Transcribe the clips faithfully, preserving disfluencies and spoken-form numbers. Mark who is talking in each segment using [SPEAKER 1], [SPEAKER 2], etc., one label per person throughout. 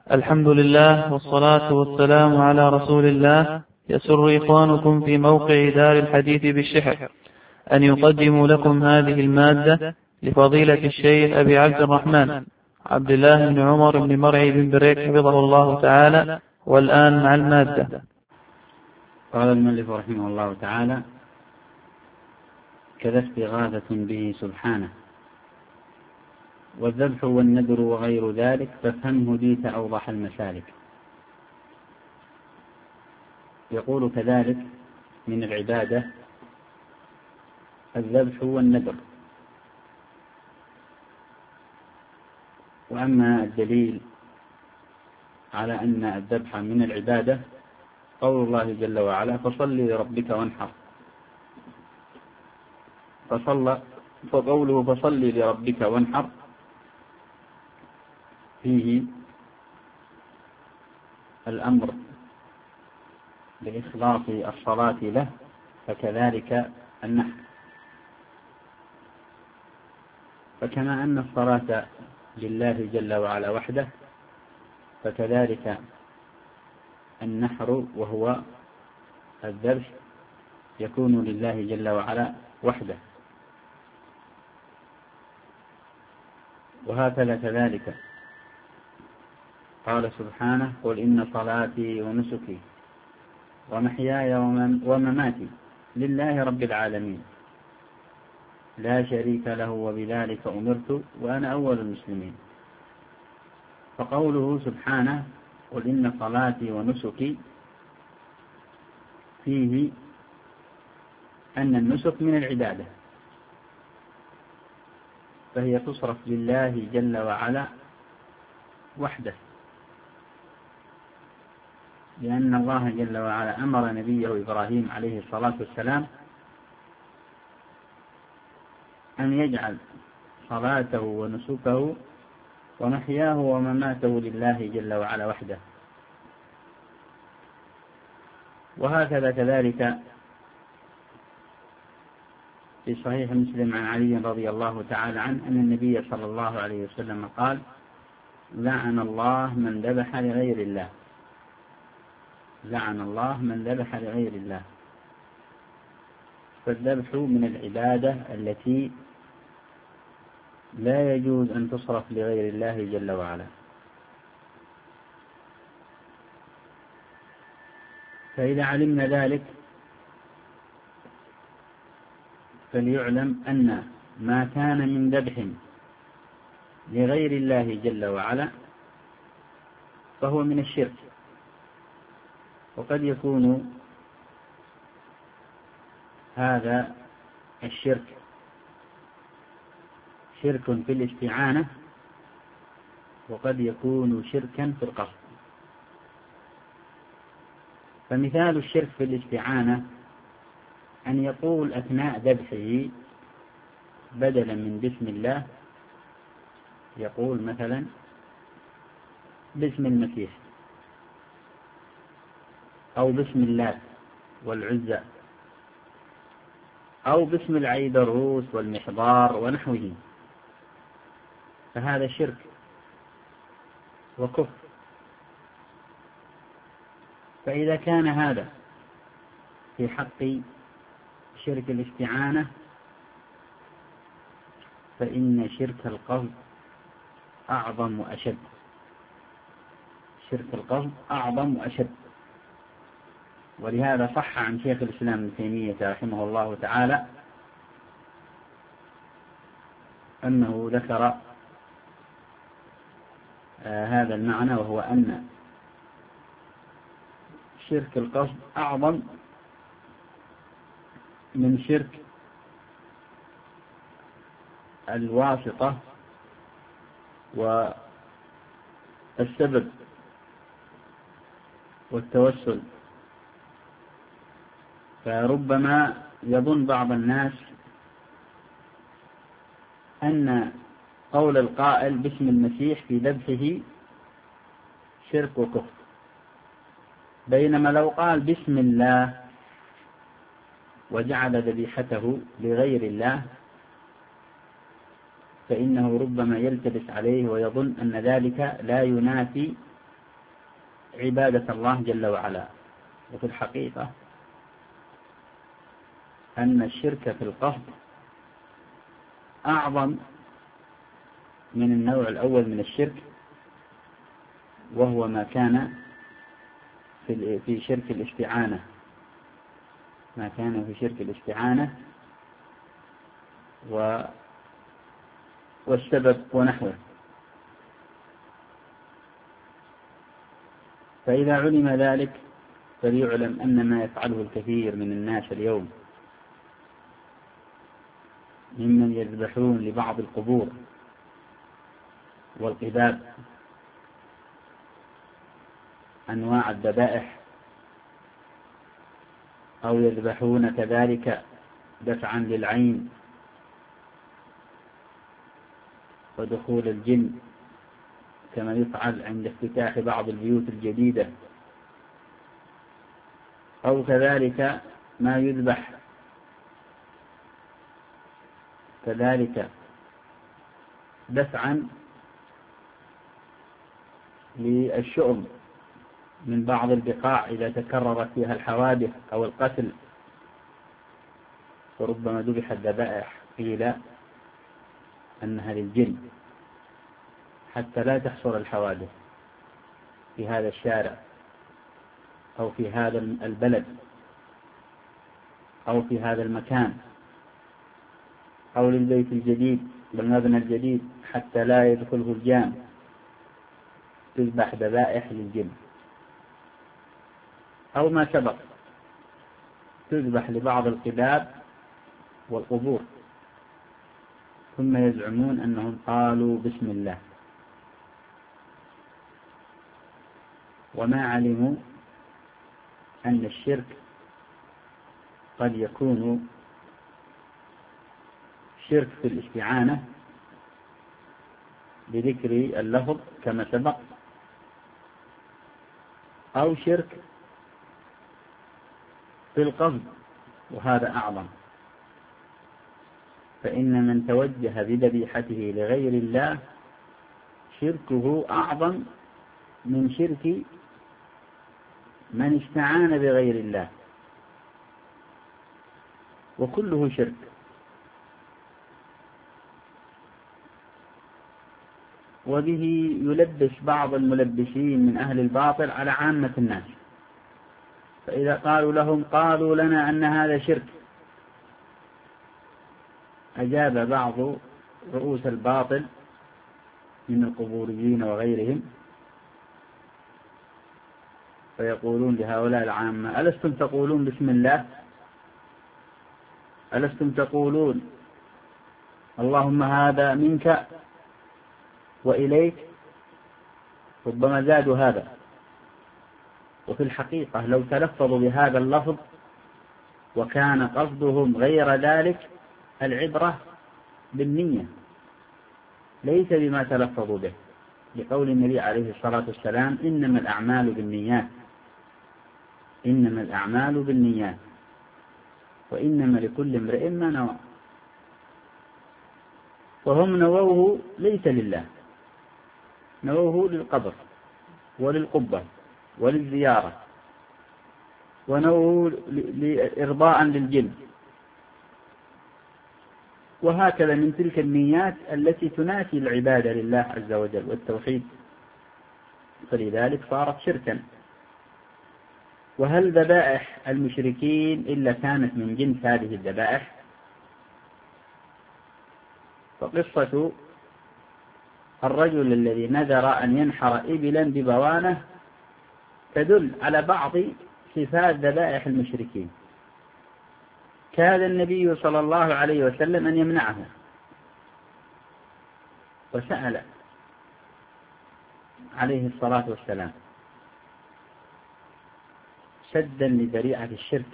[SPEAKER 1] الحمد لله والصلاة والسلام على رسول الله. يسر إخوانكم في موقع دار الحديث بالشحر أن يقدموا لكم هذه المادة لفضيلة الشيخ أبي عبد الرحمن عبد الله بن عمر بن مرعي بن بريك حفظه الله تعالى. والآن مع المادة.
[SPEAKER 2] قال المؤلف رحمه الله تعالى: كذا استغاثة به سبحانه، والذبح والنذر وغير ذلك فافهمه ديت أوضح المسالك. يقول كذلك من العبادة الذبح والنذر. وأما الدليل على أن الذبح من العبادة قول الله جل وعلا: فصل لربك وانحر. فصل فقوله فصل لربك وانحر فيه الأمر بإخلاص الصلاة له، فكذلك النحر. فكما أن الصلاة لله جل وعلا وحده، فكذلك النحر وهو الذبح يكون لله جل وعلا وحده. وهكذا كذلك قال سبحانه: قل إن صلاتي ونسكي ومحياي ومماتي لله رب العالمين لا شريك له وبذلك أمرت وأنا أول المسلمين. فقوله سبحانه: قل إن صلاتي ونسكي فيه أن النسك من العبادة، فهي تصرف لله جل وعلا وحده، لأن الله جل وعلا أمر نبيه إبراهيم عليه الصلاة والسلام أن يجعل صلاته ونسكه ومحياه ومماته لله جل وعلا وحده. وهكذا كذلك في صحيح مسلم عن علي رضي الله تعالى عنه أن النبي صلى الله عليه وسلم قال: لعن الله من ذبح لغير الله. لعن الله من ذبح لغير الله. فالذبح من العبادة التي لا يجوز أن تصرف لغير الله جل وعلا. فإذا علمنا ذلك فليعلم أن ما كان من ذبح لغير الله جل وعلا فهو من الشرك. وقد يكون هذا الشرك شرك في الاستعانة، وقد يكون شركا في القصد. فمثال الشرك في الاستعانة أن يقول أثناء ذبحه بدلا من بسم الله يقول مثلا باسم المسيح، أو باسم الله والعزى، أو باسم العيدروس والمحضار ونحوه، فهذا شرك وكفر. فإذا كان هذا في حق شرك الاستعانة فإن شرك القصد أعظم وأشد. شرك القصد أعظم وأشد. ولهذا صح عن شيخ الإسلام ابن تيمية رحمه الله تعالى أنه ذكر آه هذا المعنى، وهو أن شرك القصد أعظم من شرك الواسطة والسبب والتوسل. فربما يظن بعض الناس أن قول القائل باسم المسيح في ذبحه شرك وكفر، بينما لو قال بسم الله وجعل ذبيحته لغير الله فإنه ربما يلتبس عليه ويظن أن ذلك لا ينافي عبادة الله جل وعلا. وفي الحقيقة أن الشرك في القصد أعظم من النوع الأول من الشرك، وهو ما كان في شرك الاستعانة ما كان في شرك الاستعانة و والسبب ونحوه. فإذا علم ذلك فليعلم أن ما يفعله الكثير من الناس اليوم ممن يذبحون لبعض القبور والقباب أنواع الذبائح، أو يذبحون كذلك دفعا للعين ودخول الجن، كما يفعل عند افتتاح بعض البيوت الجديدة، أو كذلك ما يذبح كذلك دفعا للشؤم من بعض البقاع إذا تكررت فيها الحوادث أو القتل، وربما ذبحت الذبائح قيل أنها للجن حتى لا تحصل الحوادث في هذا الشارع أو في هذا البلد أو في هذا المكان، أو للبيت الجديد بالمبنى الجديد حتى لا يدخله الجان، تذبح ذبائح للجن. أو ما سبق تذبح لبعض القباب والقبور، ثم يزعمون أنهم قالوا بسم الله، وما علموا أن الشرك قد يكون شرك في الاستعانة بذكر اللفظ كما سبق، أو شرك في القصد، وهذا أعظم. فإن من توجه بذبيحته لغير الله شركه أعظم من شرك من استعان بغير الله، وكله شرك. وبه يلبس بعض الملبسين من أهل الباطل على عامة الناس، فإذا قالوا لهم قالوا لنا أن هذا شرك، أجاب بعض رؤوس الباطل من القبوريين وغيرهم فيقولون لهؤلاء العامة: ألستم تقولون بسم الله؟ ألستم تقولون اللهم هذا منك وإليك؟ ربما زادوا هذا. وفي الحقيقة لو تلفظوا بهذا اللفظ وكان قصدهم غير ذلك، العبرة بالنية ليس بما تلفظوا به، لقول النبي عليه الصلاة والسلام: إنما الأعمال بالنيات إنما الأعمال بالنيات وإنما لكل امرئ ما نوى. وهم نووه ليس لله، نووه للقبر وللقبة وللزيارة، ونووه إرضاء للجن، وهكذا من تلك النيات التي تنافي العبادة لله عز وجل والتوحيد، فلذلك صارت شركا. وهل ذبائح المشركين إلا كانت من جنس هذه الذبائح؟ فقصة الرجل الذي نذر أن ينحر إبلا ببوانة تدل على بعض صفات ذبائح المشركين. كاد النبي صلى الله عليه وسلم أن يمنعه، وسأل عليه الصلاة والسلام سدا لذريعة الشرك،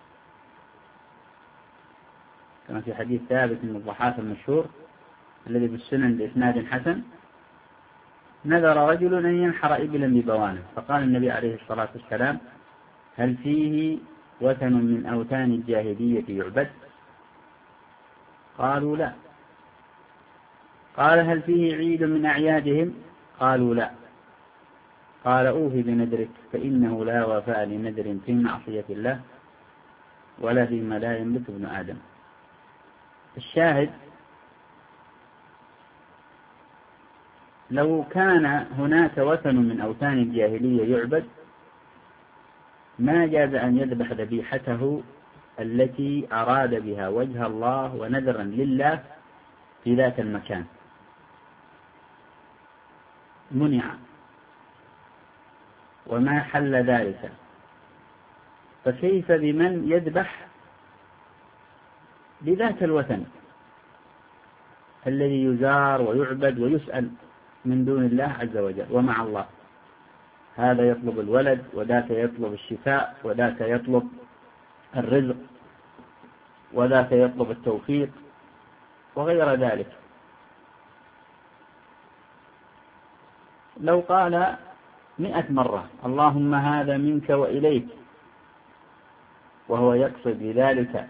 [SPEAKER 2] كما في حديث ثابت من الضحاك المشهور الذي في السنن بإسناد حسن: نذر رجل أن ينحر إبلا ببوانة، فقال النبي عليه الصلاة والسلام: هل فيه وثن من أوثان الجاهلية يعبد؟ قالوا لا. قال: هل فيه عيد من أعيادهم؟ قالوا لا. قال أوفي بنذرك فإنه لا وفاء لنذر في معصية الله ولا فيما لا يملك ابن آدم. الشاهد لو كان هناك وثن من أوثان الجاهلية يعبد ما جاز أن يذبح ذبيحته التي أراد بها وجه الله ونذرا لله في ذات المكان، منع وما حل ذلك. فكيف بمن يذبح لذات الوثن الذي يزار ويعبد ويسأل من دون الله عز وجل ومع الله؟ هذا يطلب الولد وذاك يطلب الشفاء وذاك يطلب الرزق وذاك يطلب التوفيق وغير ذلك. لو قال مئة مرة اللهم هذا منك وإليك وهو يقصد بذلك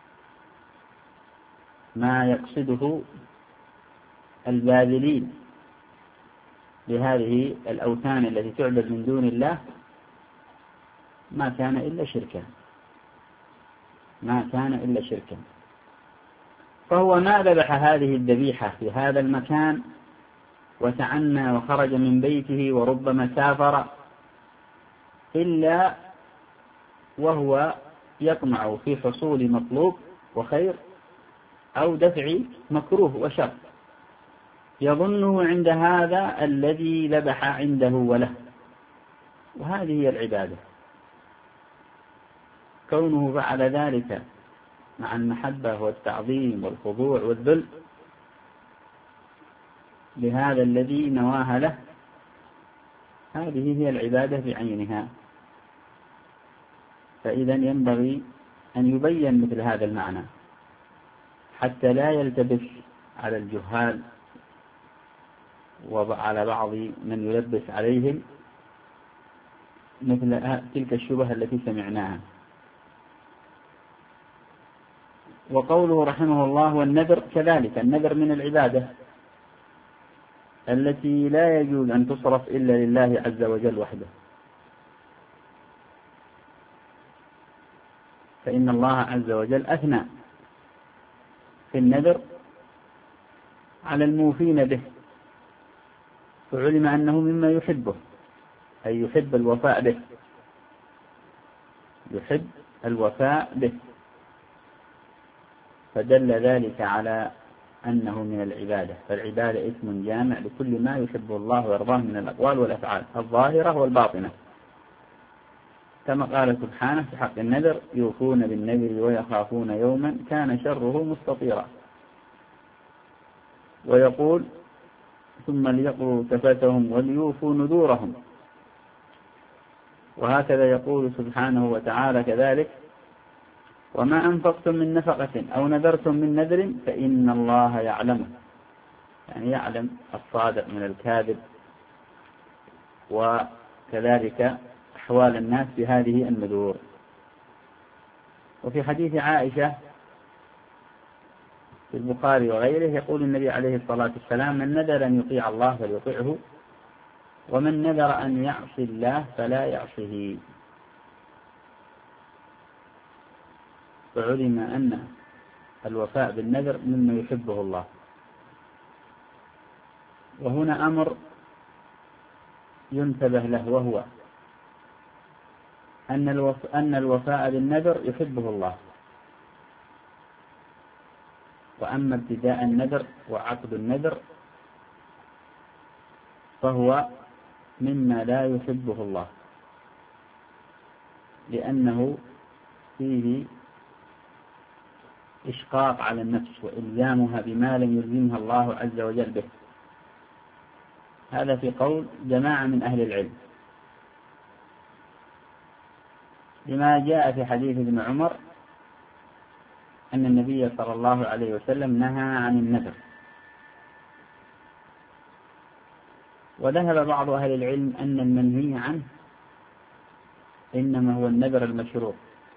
[SPEAKER 2] ما يقصده الباذلين لهذه الأوثان التي تعبد من دون الله ما كان إلا شركا، ما كان إلا شركا. فهو ما ذبح هذه الذبيحة في هذا المكان وتعنى وخرج من بيته وربما سافر إلا وهو يطمع في حصول مطلوب وخير أو دفع مكروه وشر يظنه عند هذا الذي ذبح عنده وله، وهذه هي العبادة. كونه فعل ذلك مع المحبة والتعظيم والخضوع والذل لهذا الذي نواها له، هذه هي العبادة بعينها. فإذا ينبغي أن يبين مثل هذا المعنى حتى لا يلتبس على الجهال وعلى بعض من يلبس عليهم مثل تلك الشبهة التي سمعناها. وقوله رحمه الله والنذر كذلك، النذر من العبادة التي لا يجوز أن تصرف إلا لله عز وجل وحده، فإن الله عز وجل أثنى في النذر على الموفين به، فعلم أنه مما يحبه، أي يحب الوفاء به، يحب الوفاء به، فدل ذلك على أنه من العبادة. فالعبادة اسم جامع لكل ما يحبه الله ويرضاه من الأقوال والأفعال الظاهرة والباطنة، كما قال سبحانه في حق النذر يوفون بالنذر ويخافون يوما كان شره مستطيرا. ويقول ثم ليقضوا تفثهم وليوفوا نذورهم. وهكذا يقول سبحانه وتعالى كذلك وما أنفقتم من نفقة أو نذرتم من نذر فإن الله يعلمه، يعني يعلم الصادق من الكاذب، وكذلك أحوال الناس بهذه النذور. وفي حديث عائشة في البخاري وغيره يقول النبي عليه الصلاة والسلام من نذر أن يطيع الله فليطيعه ومن نذر أن يعصي الله فلا يعصيه. فعلم أن الوفاء بالنذر مما يحبه الله. وهنا أمر ينتبه له، وهو أن الوف... أن الوفاء بالنذر يحبه الله، وأما ابتداء النذر وعقد النذر فهو مما لا يحبه الله، لأنه فيه إشقاق على النفس وإلزامها بما لم يلزمها الله عز وجل به. هذا في قول جماعة من أهل العلم، لما جاء في حديث ابن عمر أن النبي صلى الله عليه وسلم نهى عن النذر. وذهب بعض أهل العلم أن المنهي عنه إنما هو النذر المشروع،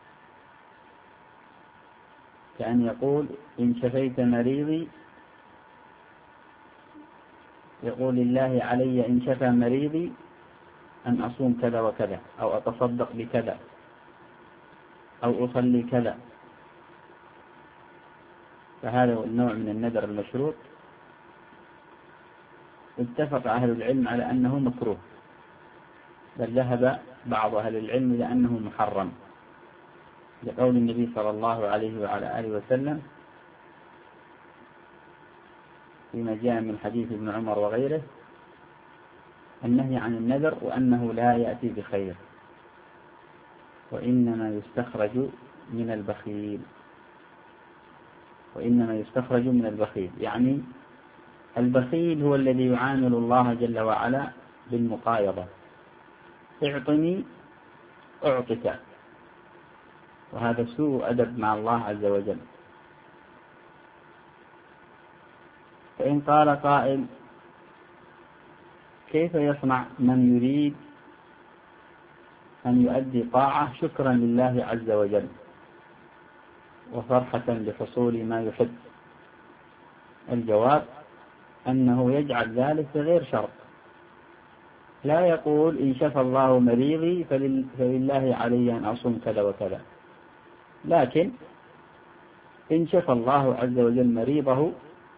[SPEAKER 2] كأن يقول إن شفيت مريضي، يقول الله علي إن شفى مريضي أن أصوم كذا وكذا، أو أتصدق بكذا، أو أصلي كذا، فهذا النوع من النذر المشروط اتفق أهل العلم على أنه مكروه، بل ذهب بعض أهل العلم إلى أنه محرم، لقول النبي صلى الله عليه وعلى آله وسلم فيما جاء من حديث ابن عمر وغيره النهي عن النذر، وأنه لا يأتي بخير، وإنما يستخرج من البخيل وإنما يستخرج من البخيل يعني البخيل هو الذي يعامل الله جل وعلا بالمقايضة، اعطني أعطك، وهذا سوء أدب مع الله عز وجل. فإن قال قائل كيف يصنع من يريد أن يؤدي طاعة شكرا لله عز وجل وفرحة بحصول ما يحب؟ الجواب أنه يجعل ذلك بغير شرط، لا يقول إن شفى الله مريضي فلله علي أن أصوم كذا وكذا، لكن إن شفى الله عز وجل مريضه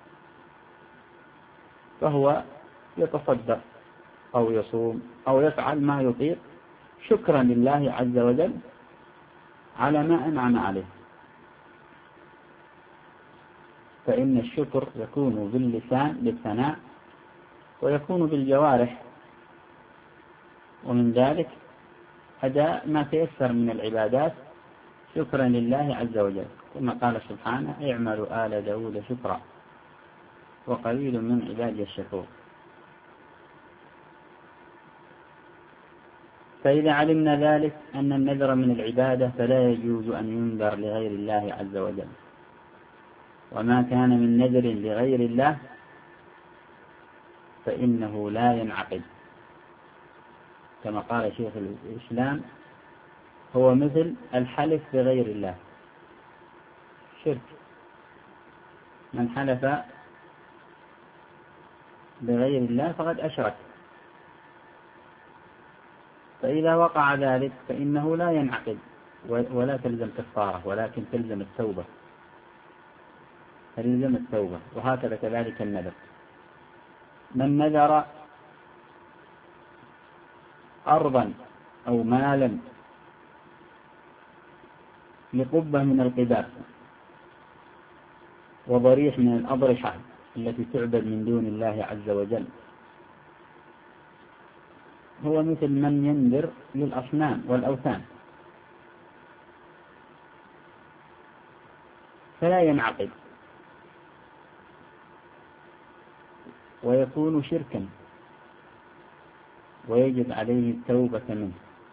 [SPEAKER 2] فهو يتصدق أو يصوم أو يفعل ما يطيق شكرا لله عز وجل على ما أنعم عليه. فإن الشكر يكون باللسان بالثناء، ويكون بالجوارح، ومن ذلك أداء ما تيسر من العبادات شكرا لله عز وجل، كما قال سبحانه اعملوا آل داود شكرا وقليل من عبادي الشكور. فإذا علمنا ذلك أن النذر من العبادة فلا يجوز أن ينذر لغير الله عز وجل، وما كان من نذر لغير الله فإنه لا ينعقد، كما قال شيخ الإسلام هو مثل الحلف بغير الله، شرك، من حلف بغير الله فقد أشرك، فإذا وقع ذلك فإنه لا ينعقد ولا تلزم كفارة، ولكن تلزم التوبة، تلزم التوبة. وهكذا كذلك النذر، من نذر أرضا أو مالا لقبة من القباب وضريح من الأضرحة التي تعبد من دون الله عز وجل، هو مثل من ينذر للأصنام والأوثان، فلا ينعقد ويكون شركا ويجب عليه التوبة منه.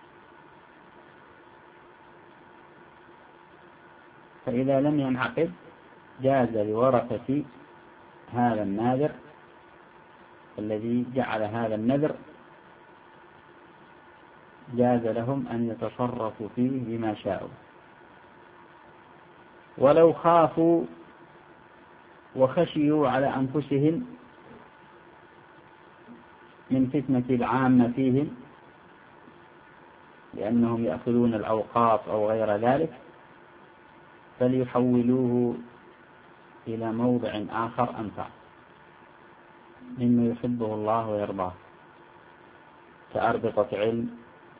[SPEAKER 2] فإذا لم ينعقد جاز لورثة هذا الناذر الذي جعل هذا النذر، جاز لهم أن يتصرفوا فيه بما شاءوا، ولو خافوا وخشيوا على أنفسهم من فتنة العامة فيهم لأنهم يأخذون الأوقاف أو غير ذلك، فليحولوه إلى موضع آخر أنفع مما يحبه الله ويرضاه، كأربطة علم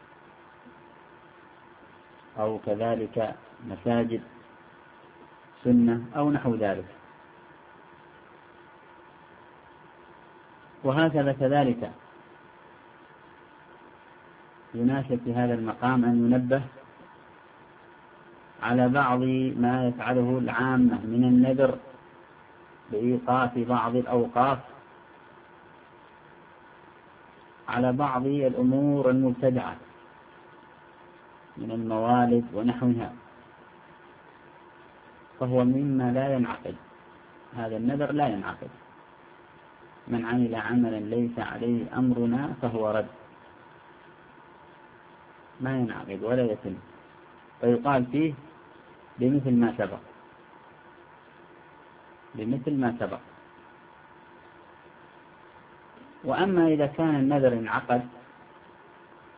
[SPEAKER 2] أو كذلك مساجد سنة أو نحو ذلك. وهكذا كذلك يناسب في هذا المقام أن ينبه على بعض ما يفعله العامة من النذر بإيقاف بعض الأوقاف على بعض الأمور المبتدعة من الموالد ونحوها، فهو مما لا ينعقد، هذا النذر لا ينعقد، من عمل عملا ليس عليه أمرنا فهو رد، ما ينعقد ولا يتم، فيقال فيه بمثل ما سبق بمثل ما سبق. وأما إذا كان النذر انعقد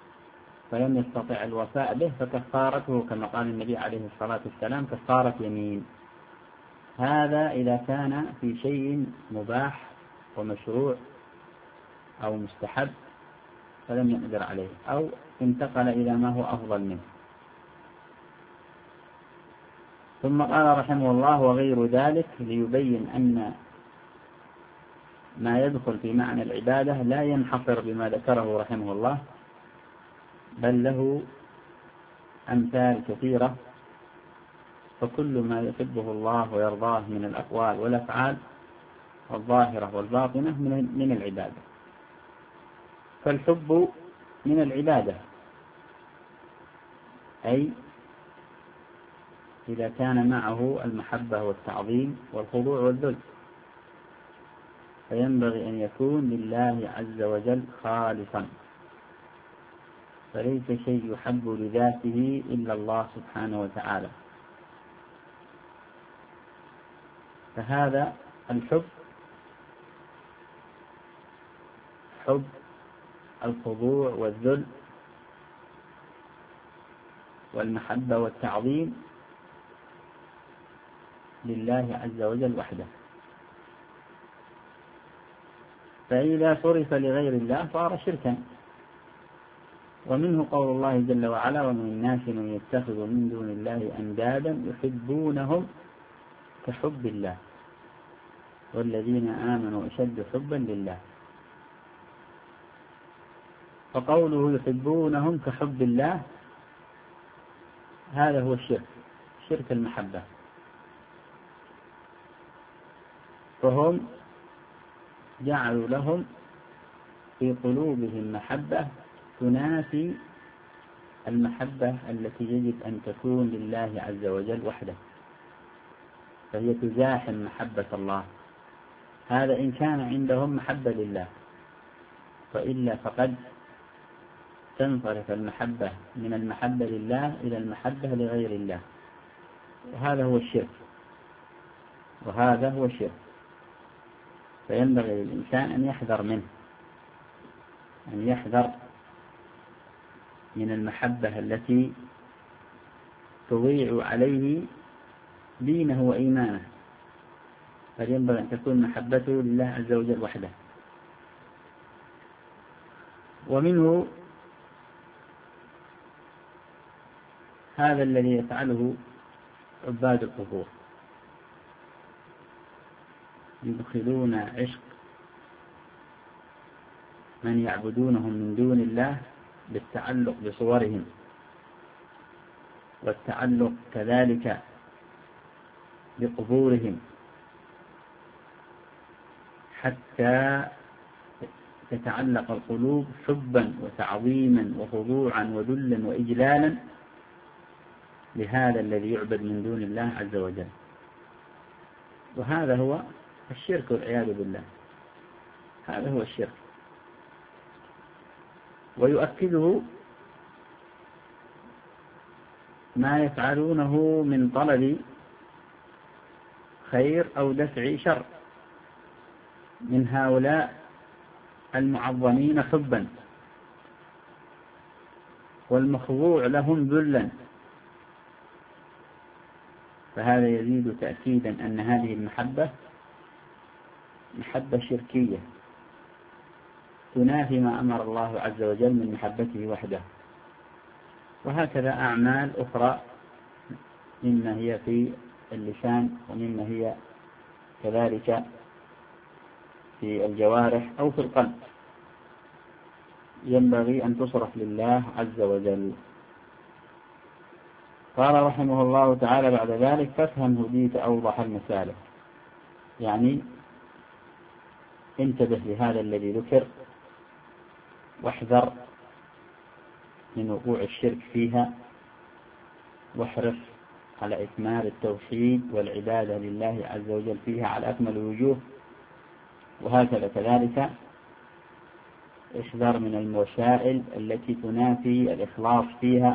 [SPEAKER 2] فلم يستطع الوفاء به فكفارته كما قال النبي عليه الصلاة والسلام كفارة يمين. هذا إذا كان في شيء مباح ومشروع أو مستحب فلم يقدر عليه، أو انتقل إلى ما هو أفضل منه. ثم قال رحمه الله وغير ذلك ليبين أن ما يدخل في معنى العبادة لا ينحصر بما ذكره رحمه الله، بل له أمثال كثيرة، فكل ما يحبه الله ويرضاه من الأقوال والأفعال الظاهرة والباطنة من العبادة. فالحب من العبادة، أي إذا كان معه المحبة والتعظيم والخضوع والذل، فينبغي أن يكون لله عز وجل خالصا، فليس شيء يحب لذاته إلا الله سبحانه وتعالى. فهذا الحب حب الخضوع والذل والمحبة والتعظيم لله عز وجل وحده. فإذا صرف لغير الله صار شركا. ومنه قول الله جل وعلا ومن الناس من يتخذ من دون الله أندادا يحبونهم كحب الله والذين آمنوا أشد حبا لله. فقوله يحبونهم كحب الله هذا هو الشرك، شرك المحبة. فهم جعلوا لهم في قلوبهم محبة تنافي المحبة التي يجب أن تكون لله عز وجل وحده، فهي تزاحم محبة الله. هذا إن كان عندهم محبة لله، وإلا فقد تنصرف المحبة من المحبة لله إلى المحبة لغير الله، وهذا هو الشرك، وهذا هو الشرك. فينبغي للإنسان أن يحذر منه، أن يحذر من المحبة التي تضيع عليه دينه وإيمانه، فينبغي أن تكون محبته لله عز وجل وحده. ومنه هذا الذي يفعله عباد القبور، يدخلون عشق من يعبدونهم من دون الله بالتعلق بصورهم، والتعلق كذلك بقبورهم، حتى تتعلق القلوب حبا وتعظيما وخضوعا وذلا وإجلالا لهذا الذي يعبد من دون الله عز وجل. وهذا هو الشرك والعياذ بالله، هذا هو الشرك. ويؤكده ما يفعلونه من طلب خير أو دفع شر من هؤلاء المعظمين حبا والمخضوع لهم ذلا، فهذا يزيد تأكيدا أن هذه المحبة محبة شركية تنافي ما أمر الله عز وجل من محبته وحده. وهكذا أعمال أخرى مما هي في اللسان ومما هي كذلك في الجوارح أو في القلب ينبغي أن تصرف لله عز وجل. قال رحمه الله تعالى بعد ذلك فافهم هديت أوضح المسالك، يعني انتبه لهذا الذي ذكر واحذر من وقوع الشرك فيها، واحرص على إكمال التوحيد والعبادة لله عز وجل فيها على أكمل الوجوه. وهكذا كذلك احذر من الوسائل التي تنافي الإخلاص فيها،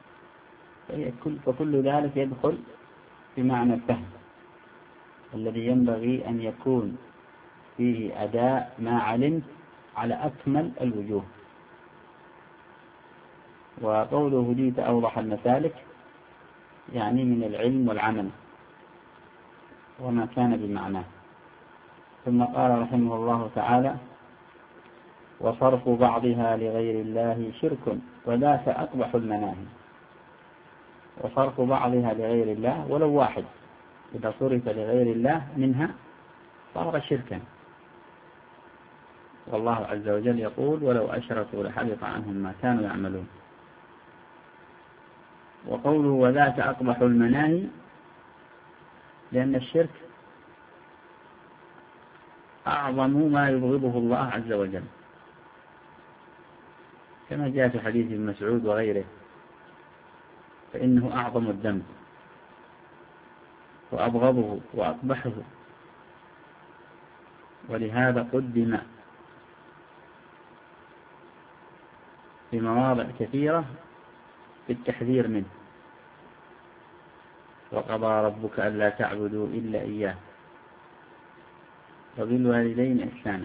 [SPEAKER 2] فكل ذلك يدخل في معنى الفهم الذي ينبغي أن يكون فيه أداء ما علمت على أكمل الوجوه. وقوله هديت أوضح المسالك يعني من العلم والعمل وما كان بمعناه. ثم قال رحمه الله تعالى وصرف بعضها لغير الله شرك وذاك أقبح المناهي. وصرف بعضها لغير الله ولو واحد إذا صرف لغير الله منها صار شركا، والله عز وجل يقول ولو أشركوا لحبط عنهم ما كانوا يعملون. وقوله وذاك أقبح المناهي لأن الشرك أعظم ما يبغضه الله عز وجل، كما جاء في حديث ابن مسعود وغيره، فإنه أعظم الذنب وأبغضه وأقبحه، ولهذا قدم في مواضع كثيرة بالتحذير منه. وقضى ربك ألا تعبدوا إلا إياه وبالوالدين إحسانا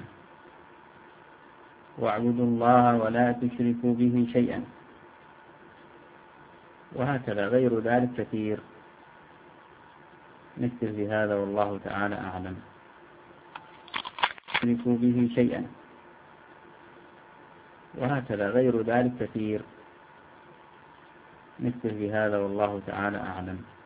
[SPEAKER 2] واعبدوا الله ولا تشركوا به شيئا، وهكذا غير ذلك كثير. نكتب في هذا والله تعالى أعلم. تشركوا به شيئا، وهكذا غير ذلك كثير. نكتب في هذا والله تعالى أعلم.